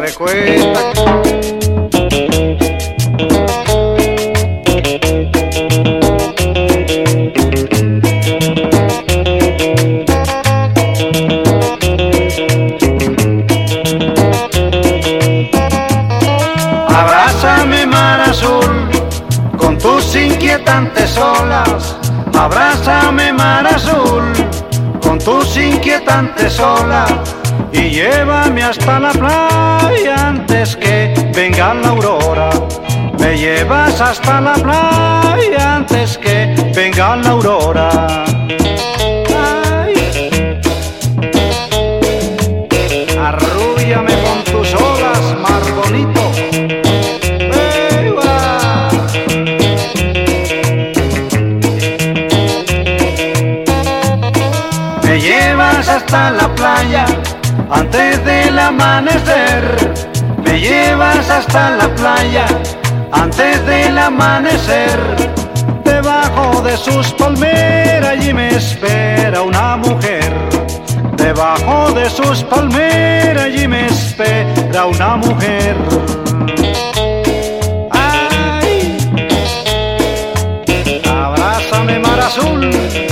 recuesta. Abrázame, mar azul, con tus inquietantes olas. Abrázame, mar azul, con tus inquietantes olas. Y llévame hasta la playa antes que venga la aurora. Me llevas hasta la playa antes que venga la aurora. Ay. Arrúllame con tus olas, mar bonito. Me llevas hasta la playa antes del amanecer. Me llevas hasta la playa antes del amanecer. Debajo de sus palmeras allí me espera una mujer. Debajo de sus palmeras allí me espera una mujer. Ay, abrázame, mar azul.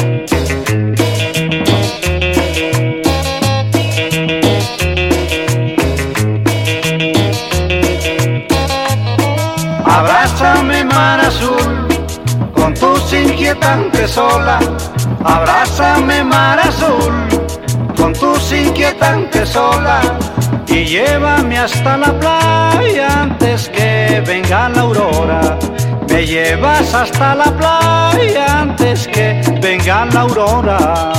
Abrázame, mar azul, con tus inquietantes olas. Abrázame, mar azul, con tus inquietantes olas. Y llévame hasta la playa antes que venga la aurora. Me llevas hasta la playa antes que venga la aurora.